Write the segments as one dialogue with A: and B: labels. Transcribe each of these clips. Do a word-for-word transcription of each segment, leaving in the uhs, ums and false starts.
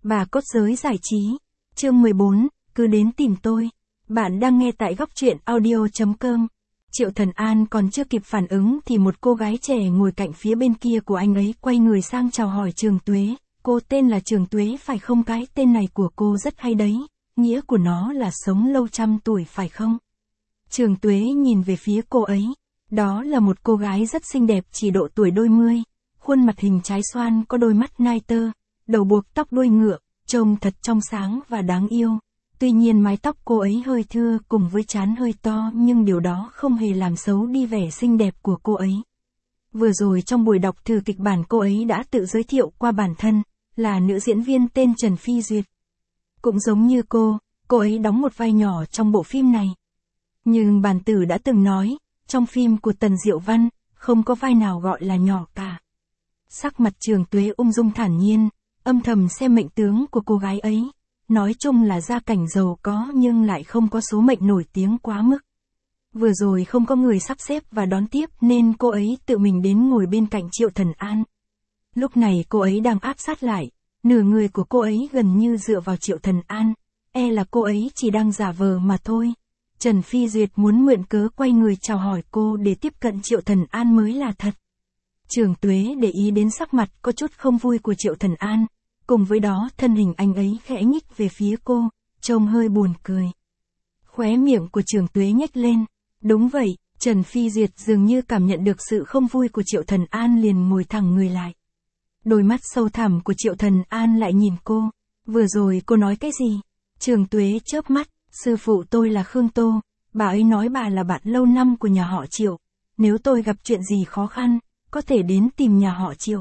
A: Bà cốt giới giải trí. Chương mười bốn, cứ đến tìm tôi. Bạn đang nghe tại góc truyện audio chấm com. Triệu Thần An còn chưa kịp phản ứng thì một cô gái trẻ ngồi cạnh phía bên kia của anh ấy quay người sang chào hỏi Trường Tuế. Cô tên là Trường Tuế phải không? Cái tên này của cô rất hay đấy. Nghĩa của nó là sống lâu trăm tuổi phải không? Trường Tuế nhìn về phía cô ấy. Đó là một cô gái rất xinh đẹp chỉ độ tuổi đôi mươi. Khuôn mặt hình trái xoan có đôi mắt nai tơ. Đầu buộc tóc đuôi ngựa, trông thật trong sáng và đáng yêu. Tuy nhiên mái tóc cô ấy hơi thưa cùng với trán hơi to nhưng điều đó không hề làm xấu đi vẻ xinh đẹp của cô ấy. Vừa rồi trong buổi đọc thử kịch bản cô ấy đã tự giới thiệu qua bản thân, là nữ diễn viên tên Trần Phi Duyệt. Cũng giống như cô, cô ấy đóng một vai nhỏ trong bộ phim này. Nhưng bản tử đã từng nói, trong phim của Tần Diệu Văn, không có vai nào gọi là nhỏ cả. Sắc mặt Trường Tuế ung dung thản nhiên, âm thầm xem mệnh tướng của cô gái ấy. Nói chung là gia cảnh giàu có nhưng lại không có số mệnh nổi tiếng quá mức. Vừa rồi không có người sắp xếp và đón tiếp nên cô ấy tự mình đến ngồi bên cạnh Triệu Thần An. Lúc này cô ấy đang áp sát lại, nửa người của cô ấy gần như dựa vào Triệu Thần An, e là cô ấy chỉ đang giả vờ mà thôi. Trần Phi Duyệt muốn mượn cớ quay người chào hỏi cô để tiếp cận Triệu Thần An mới là thật. Trường Tuế để ý đến sắc mặt có chút không vui của Triệu Thần An, cùng với đó thân hình anh ấy khẽ nhích về phía cô, trông hơi buồn cười. Khóe miệng của Trường Tuế nhếch lên. Đúng vậy, Trần Phi Duyệt dường như cảm nhận được sự không vui của Triệu Thần An liền ngồi thẳng người lại. Đôi mắt sâu thẳm của Triệu Thần An lại nhìn cô. Vừa rồi cô nói cái gì? Trường Tuế chớp mắt, sư phụ tôi là Khương Tô, bà ấy nói bà là bạn lâu năm của nhà họ Triệu. Nếu tôi gặp chuyện gì khó khăn, có thể đến tìm nhà họ Triệu.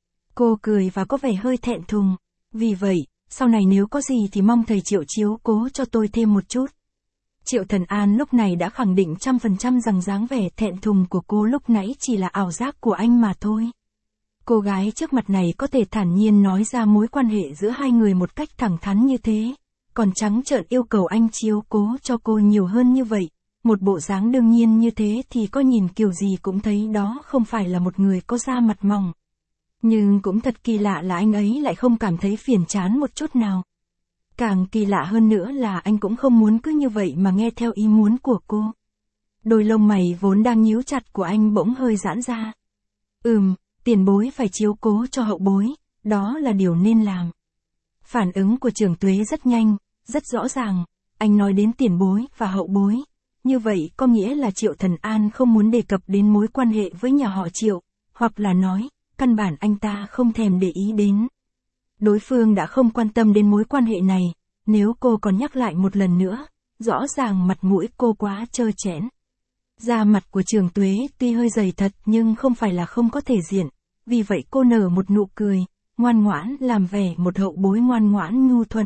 A: Cô cười và có vẻ hơi thẹn thùng. Vì vậy, sau này nếu có gì thì mong thầy Triệu chiếu cố cho tôi thêm một chút. Triệu Thần An lúc này đã khẳng định trăm phần trăm rằng dáng vẻ thẹn thùng của cô lúc nãy chỉ là ảo giác của anh mà thôi. Cô gái trước mặt này có thể thản nhiên nói ra mối quan hệ giữa hai người một cách thẳng thắn như thế, còn trắng trợn yêu cầu anh chiếu cố cho cô nhiều hơn như vậy. Một bộ dáng đương nhiên như thế thì có nhìn kiểu gì cũng thấy đó không phải là một người có da mặt mỏng. Nhưng cũng thật kỳ lạ là anh ấy lại không cảm thấy phiền chán một chút nào. Càng kỳ lạ hơn nữa là anh cũng không muốn cứ như vậy mà nghe theo ý muốn của cô. Đôi lông mày vốn đang nhíu chặt của anh bỗng hơi giãn ra. Ừm, tiền bối phải chiếu cố cho hậu bối, đó là điều nên làm. Phản ứng của Trường Tuế rất nhanh, rất rõ ràng. Anh nói đến tiền bối và hậu bối. Như vậy có nghĩa là Triệu Thần An không muốn đề cập đến mối quan hệ với nhà họ Triệu, hoặc là nói, căn bản anh ta không thèm để ý đến. Đối phương đã không quan tâm đến mối quan hệ này, nếu cô còn nhắc lại một lần nữa, rõ ràng mặt mũi cô quá trơ trẽn. Da mặt của Trường Tuế tuy hơi dày thật nhưng không phải là không có thể diện, vì vậy cô nở một nụ cười, ngoan ngoãn làm vẻ một hậu bối ngoan ngoãn nhu thuận.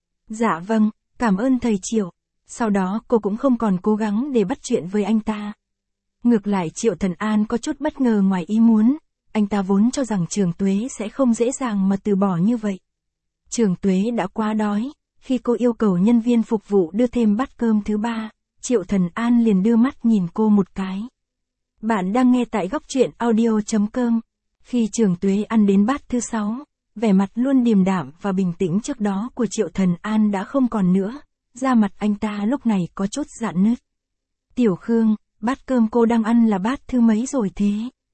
A: Dạ vâng, cảm ơn thầy Triệu. Sau đó cô cũng không còn cố gắng để bắt chuyện với anh ta. Ngược lại Triệu Thần An có chút bất ngờ ngoài ý muốn. Anh ta vốn cho rằng Trường Tuế sẽ không dễ dàng mà từ bỏ như vậy. Trường Tuế đã quá đói, khi cô yêu cầu nhân viên phục vụ đưa thêm bát cơm thứ ba, Triệu Thần An liền đưa mắt nhìn cô một cái. Bạn đang nghe tại góc truyện audio chấm com. Khi Trường Tuế ăn đến bát thứ sáu, vẻ mặt luôn điềm đạm và bình tĩnh trước đó của Triệu Thần An đã không còn nữa, da mặt anh ta lúc này có chút rạn nứt. Tiểu Khương, bát cơm cô đang ăn là bát thứ mấy rồi thế?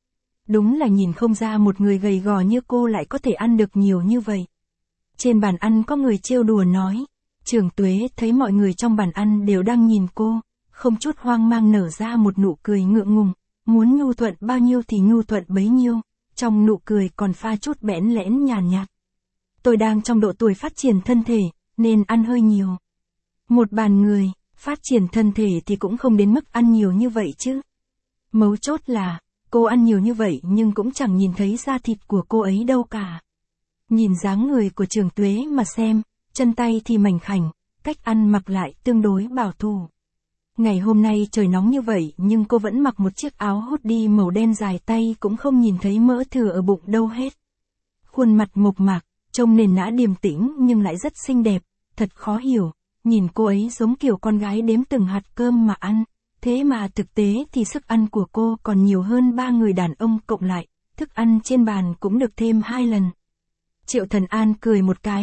A: Đúng là nhìn không ra một người gầy gò như cô lại có thể ăn được nhiều như vậy. Trên bàn ăn có người trêu đùa nói. Trường Tuế thấy mọi người trong bàn ăn đều đang nhìn cô, không chút hoang mang nở ra một nụ cười ngượng ngùng, muốn nhu thuận bao nhiêu thì nhu thuận bấy nhiêu, trong nụ cười còn pha chút bẽn lẽn nhàn nhạt. Tôi đang trong độ tuổi phát triển thân thể, nên ăn hơi nhiều. Một bàn người, phát triển thân thể thì cũng không đến mức ăn nhiều như vậy chứ. Mấu chốt là, cô ăn nhiều như vậy nhưng cũng chẳng nhìn thấy da thịt của cô ấy đâu cả. Nhìn dáng người của Trường Tuế mà xem, chân tay thì mảnh khảnh, cách ăn mặc lại tương đối bảo thủ. Ngày hôm nay trời nóng như vậy nhưng cô vẫn mặc một chiếc áo hoodie màu đen dài tay cũng không nhìn thấy mỡ thừa ở bụng đâu hết. Khuôn mặt mộc mạc, trông nền nã điềm tĩnh nhưng lại rất xinh đẹp, thật khó hiểu, nhìn cô ấy giống kiểu con gái đếm từng hạt cơm mà ăn. Thế mà thực tế thì sức ăn của cô còn nhiều hơn ba người đàn ông cộng lại, thức ăn trên bàn cũng được thêm hai lần. Triệu Thần An cười một cái,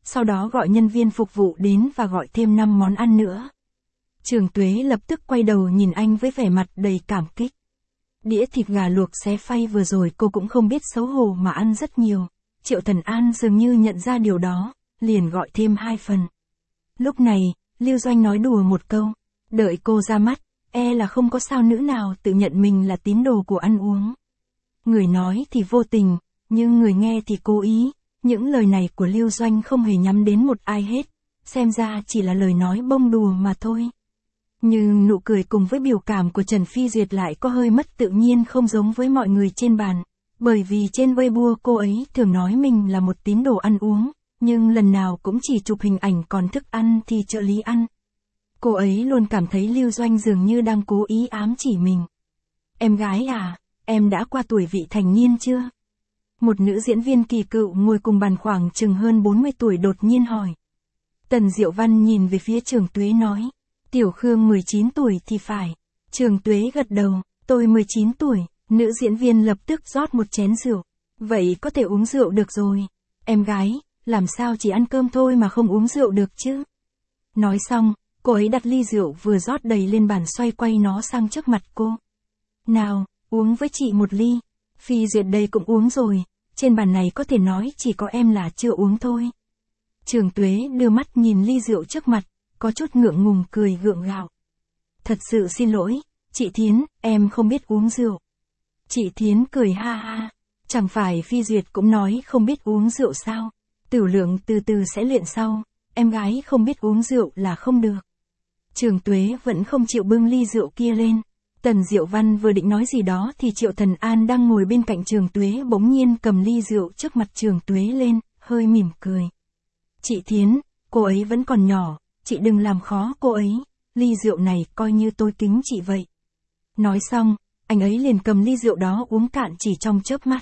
A: sau đó gọi nhân viên phục vụ đến và gọi thêm năm món ăn nữa. Trường Tuế lập tức quay đầu nhìn anh với vẻ mặt đầy cảm kích. Đĩa thịt gà luộc xé phay vừa rồi cô cũng không biết xấu hổ mà ăn rất nhiều. Triệu Thần An dường như nhận ra điều đó, liền gọi thêm hai phần. Lúc này, Lưu Doanh nói đùa một câu, đợi cô ra mắt, e là không có sao nữ nào tự nhận mình là tín đồ của ăn uống. Người nói thì vô tình, nhưng người nghe thì cố ý, những lời này của Lưu Doanh không hề nhắm đến một ai hết, xem ra chỉ là lời nói bông đùa mà thôi. Nhưng nụ cười cùng với biểu cảm của Trần Phi Duyệt lại có hơi mất tự nhiên không giống với mọi người trên bàn, bởi vì trên Weibo cô ấy thường nói mình là một tín đồ ăn uống, nhưng lần nào cũng chỉ chụp hình ảnh còn thức ăn thì trợ lý ăn. Cô ấy luôn cảm thấy Lưu Doanh dường như đang cố ý ám chỉ mình. Em gái à, em đã qua tuổi vị thành niên chưa? Một nữ diễn viên kỳ cựu ngồi cùng bàn khoảng chừng hơn bốn mươi tuổi đột nhiên hỏi. Tần Diệu Văn nhìn về phía Trường Tuế nói. Tiểu Khương mười chín tuổi thì phải. Trường Tuế gật đầu, tôi mười chín tuổi, nữ diễn viên lập tức rót một chén rượu. Vậy có thể uống rượu được rồi. Em gái, làm sao chỉ ăn cơm thôi mà không uống rượu được chứ? Nói xong, cô ấy đặt ly rượu vừa rót đầy lên bàn xoay quay nó sang trước mặt cô. Nào, uống với chị một ly. Phi Duyệt đây cũng uống rồi, trên bàn này có thể nói chỉ có em là chưa uống thôi. Trường Tuế đưa mắt nhìn ly rượu trước mặt, có chút ngượng ngùng cười gượng gạo. Thật sự xin lỗi, chị Thiến, em không biết uống rượu. Chị Thiến cười ha ha, chẳng phải Phi Duyệt cũng nói không biết uống rượu sao, Tiểu Lượng từ từ sẽ luyện sau, em gái không biết uống rượu là không được. Trường Tuế vẫn không chịu bưng ly rượu kia lên. Tần Diệu Văn vừa định nói gì đó thì Triệu Thần An đang ngồi bên cạnh Trường Tuế bỗng nhiên cầm ly rượu trước mặt Trường Tuế lên, hơi mỉm cười. Chị Thiến, cô ấy vẫn còn nhỏ, chị đừng làm khó cô ấy, ly rượu này coi như tôi kính chị vậy. Nói xong, anh ấy liền cầm ly rượu đó uống cạn chỉ trong chớp mắt.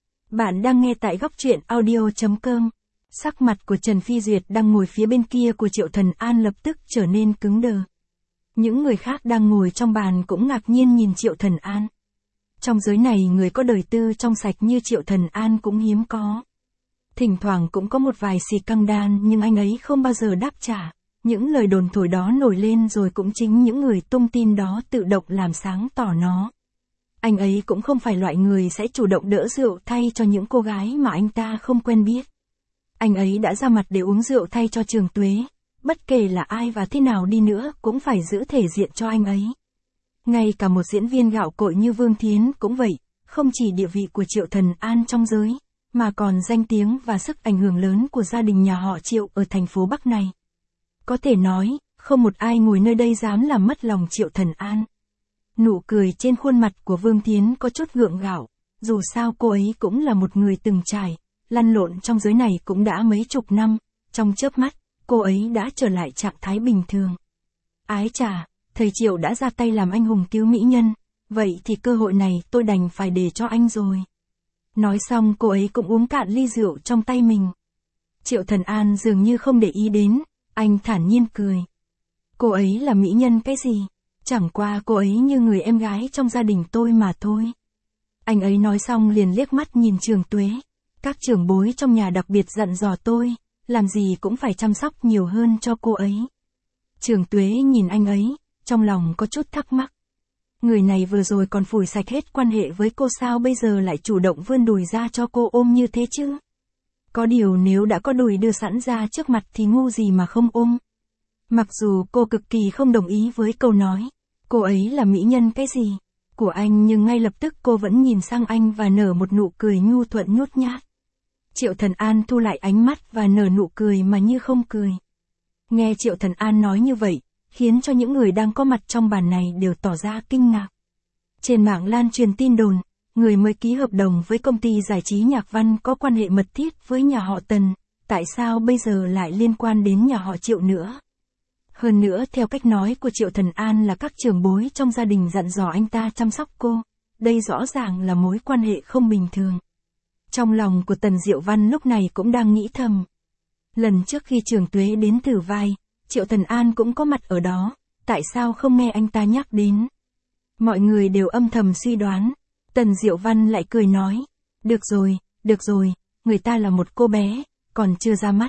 A: Bạn đang nghe tại góc truyện audio chấm com. Sắc mặt của Trần Phi Duyệt đang ngồi phía bên kia của Triệu Thần An lập tức trở nên cứng đờ. Những người khác đang ngồi trong bàn cũng ngạc nhiên nhìn Triệu Thần An. Trong giới này người có đời tư trong sạch như Triệu Thần An cũng hiếm có. Thỉnh thoảng cũng có một vài xì căng đan nhưng anh ấy không bao giờ đáp trả. Những lời đồn thổi đó nổi lên rồi cũng chính những người tung tin đó tự động làm sáng tỏ nó. Anh ấy cũng không phải loại người sẽ chủ động đỡ rượu thay cho những cô gái mà anh ta không quen biết. Anh ấy đã ra mặt để uống rượu thay cho Trường Tuế. Bất kể là ai và thế nào đi nữa cũng phải giữ thể diện cho anh ấy. Ngay cả một diễn viên gạo cội như Vương Thiến cũng vậy, không chỉ địa vị của Triệu Thần An trong giới, mà còn danh tiếng và sức ảnh hưởng lớn của gia đình nhà họ Triệu ở thành phố Bắc này. Có thể nói, không một ai ngồi nơi đây dám làm mất lòng Triệu Thần An. Nụ cười trên khuôn mặt của Vương Thiến có chút gượng gạo, dù sao cô ấy cũng là một người từng trải, lăn lộn trong giới này cũng đã mấy chục năm, trong chớp mắt, cô ấy đã trở lại trạng thái bình thường. Ái chà, thầy Triệu đã ra tay làm anh hùng cứu mỹ nhân, vậy thì cơ hội này tôi đành phải để cho anh rồi. Nói xong cô ấy cũng uống cạn ly rượu trong tay mình. Triệu Thần An dường như không để ý đến, anh thản nhiên cười. Cô ấy là mỹ nhân cái gì? Chẳng qua cô ấy như người em gái trong gia đình tôi mà thôi. Anh ấy nói xong liền liếc mắt nhìn Trường Tuế. Các trưởng bối trong nhà đặc biệt dặn dò tôi, làm gì cũng phải chăm sóc nhiều hơn cho cô ấy. Trường Tuế nhìn anh ấy, trong lòng có chút thắc mắc. Người này vừa rồi còn phủi sạch hết quan hệ với cô sao bây giờ lại chủ động vươn đùi ra cho cô ôm như thế chứ? Có điều nếu đã có đùi đưa sẵn ra trước mặt thì ngu gì mà không ôm. Mặc dù cô cực kỳ không đồng ý với câu nói, cô ấy là mỹ nhân cái gì, của anh nhưng ngay lập tức cô vẫn nhìn sang anh và nở một nụ cười nhu thuận nhút nhát. Triệu Thần An thu lại ánh mắt và nở nụ cười mà như không cười. Nghe Triệu Thần An nói như vậy, khiến cho những người đang có mặt trong bàn này đều tỏ ra kinh ngạc. Trên mạng lan truyền tin đồn, người mới ký hợp đồng với công ty giải trí Nhạc Văn có quan hệ mật thiết với nhà họ Tần, tại sao bây giờ lại liên quan đến nhà họ Triệu nữa? Hơn nữa theo cách nói của Triệu Thần An là các trưởng bối trong gia đình dặn dò anh ta chăm sóc cô, đây rõ ràng là mối quan hệ không bình thường. Trong lòng của Tần Diệu Văn lúc này cũng đang nghĩ thầm. Lần trước khi Trường Tuế đến thử vai, Triệu Thần An cũng có mặt ở đó, tại sao không nghe anh ta nhắc đến? Mọi người đều âm thầm suy đoán. Tần Diệu Văn lại cười nói, được rồi, được rồi, người ta là một cô bé, còn chưa ra mắt,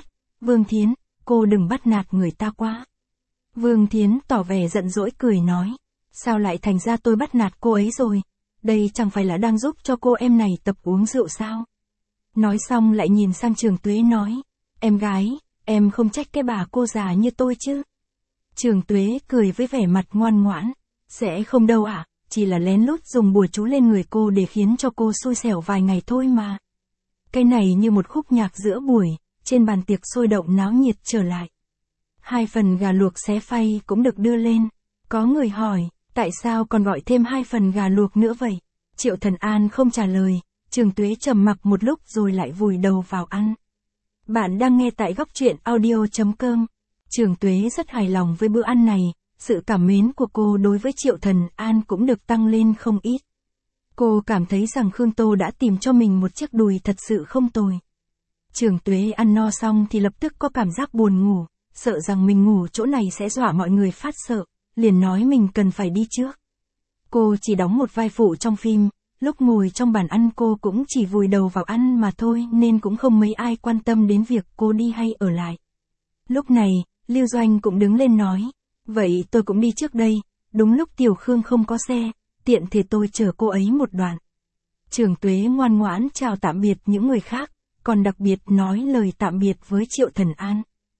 A: Vương Thiến, cô đừng bắt nạt người ta quá. Vương Thiến tỏ vẻ giận dỗi cười nói. Sao lại thành ra tôi bắt nạt cô ấy rồi? Đây chẳng phải là đang giúp cho cô em này tập uống rượu sao? Nói xong lại nhìn sang Trường Tuế nói. Em gái, em không trách cái bà cô già như tôi chứ? Trường Tuế cười với vẻ mặt ngoan ngoãn. Sẽ không đâu ạ, à, chỉ là lén lút dùng bùa chú lên người cô để khiến cho cô xui xẻo vài ngày thôi mà. Cái này như một khúc nhạc giữa buổi, trên bàn tiệc sôi động náo nhiệt trở lại. Hai phần gà luộc xé phay cũng được đưa lên. Có người hỏi, tại sao còn gọi thêm hai phần gà luộc nữa vậy? Triệu Thần An không trả lời, Trường Tuế trầm mặc một lúc rồi lại vùi đầu vào ăn. Bạn đang nghe tại góc truyện audio chấm com. Trường Tuế rất hài lòng với bữa ăn này, sự cảm mến của cô đối với Triệu Thần An cũng được tăng lên không ít. Cô cảm thấy rằng Khương Tô đã tìm cho mình một chiếc đùi thật sự không tồi. Trường Tuế ăn no xong thì lập tức có cảm giác buồn ngủ, sợ rằng mình ngủ chỗ này sẽ dọa mọi người phát sợ, liền nói mình cần phải đi trước. Cô chỉ đóng một vai phụ trong phim, lúc ngồi trong bàn ăn cô cũng chỉ vùi đầu vào ăn mà thôi nên cũng không mấy ai quan tâm đến việc cô đi hay ở lại. Lúc này, Lưu Doanh cũng đứng lên nói, vậy tôi cũng đi trước đây, đúng lúc Tiểu Khương không có xe, tiện thì tôi chở cô ấy một đoạn. Trường Tuế ngoan ngoãn chào tạm biệt những người khác, còn đặc biệt nói lời tạm biệt với Triệu Thần An.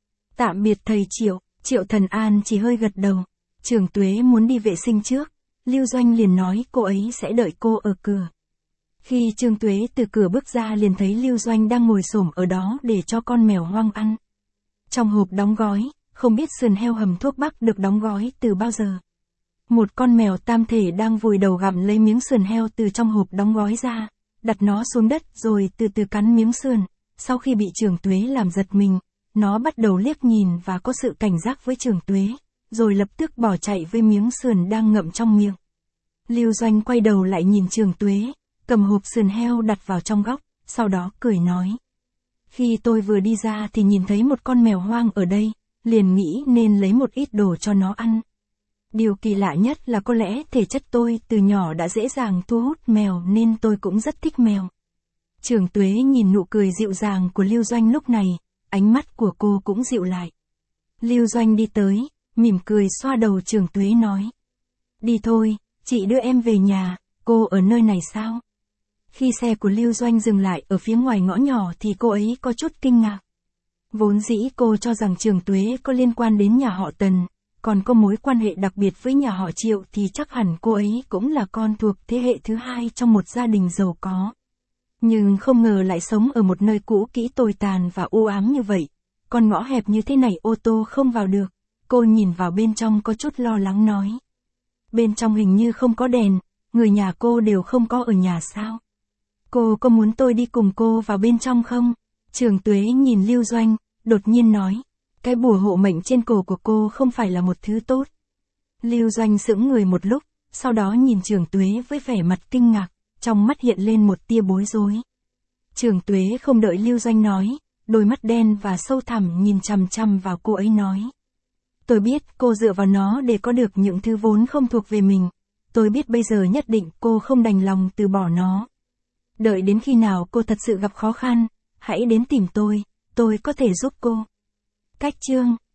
A: Tạm biệt thầy Triệu, Triệu Thần An chỉ hơi gật đầu. Trường Tuế muốn đi vệ sinh trước, Lưu Doanh liền nói cô ấy sẽ đợi cô ở cửa. Khi Trường Tuế từ cửa bước ra liền thấy Lưu Doanh đang ngồi xổm ở đó để cho con mèo hoang ăn. Trong hộp đóng gói, không biết sườn heo hầm thuốc bắc được đóng gói từ bao giờ. Một con mèo tam thể đang vùi đầu gặm lấy miếng sườn heo từ trong hộp đóng gói ra, đặt nó xuống đất rồi từ từ cắn miếng sườn. Sau khi bị Trường Tuế làm giật mình, nó bắt đầu liếc nhìn và có sự cảnh giác với Trường Tuế, rồi lập tức bỏ chạy với miếng sườn đang ngậm trong miệng. Lưu Doanh quay đầu lại nhìn Trường Tuế, cầm hộp sườn heo đặt vào trong góc, sau đó cười nói. Khi tôi vừa đi ra thì nhìn thấy một con mèo hoang ở đây, liền nghĩ nên lấy một ít đồ cho nó ăn. Điều kỳ lạ nhất là có lẽ thể chất tôi từ nhỏ đã dễ dàng thu hút mèo nên tôi cũng rất thích mèo. Trường Tuế nhìn nụ cười dịu dàng của Lưu Doanh lúc này, ánh mắt của cô cũng dịu lại. Lưu Doanh đi tới, mỉm cười xoa đầu Trường Tuế nói. Đi thôi, chị đưa em về nhà, cô ở nơi này sao? Khi xe của Lưu Doanh dừng lại ở phía ngoài ngõ nhỏ thì cô ấy có chút kinh ngạc. Vốn dĩ cô cho rằng Trường Tuế có liên quan đến nhà họ Tần, còn có mối quan hệ đặc biệt với nhà họ Triệu thì chắc hẳn cô ấy cũng là con thuộc thế hệ thứ hai trong một gia đình giàu có. Nhưng không ngờ lại sống ở một nơi cũ kỹ tồi tàn và u ám như vậy. Con ngõ hẹp như thế này ô tô không vào được. Cô nhìn vào bên trong có chút lo lắng nói. Bên trong hình như không có đèn, người nhà cô đều không có ở nhà sao? Cô có muốn tôi đi cùng cô vào bên trong không? Trường Tuế nhìn Lưu Doanh, đột nhiên nói. Cái bùa hộ mệnh trên cổ của cô không phải là một thứ tốt. Lưu Doanh sững người một lúc, sau đó nhìn Trường Tuế với vẻ mặt kinh ngạc, trong mắt hiện lên một tia bối rối. Trường Tuế không đợi Lưu Doanh nói, đôi mắt đen và sâu thẳm nhìn chằm chằm vào cô ấy nói. Tôi biết cô dựa vào nó để có được những thứ vốn không thuộc về mình. Tôi biết bây giờ nhất định cô không đành lòng từ bỏ nó. Đợi đến khi nào cô thật sự gặp khó khăn, hãy đến tìm tôi, tôi có thể giúp cô. Cách chương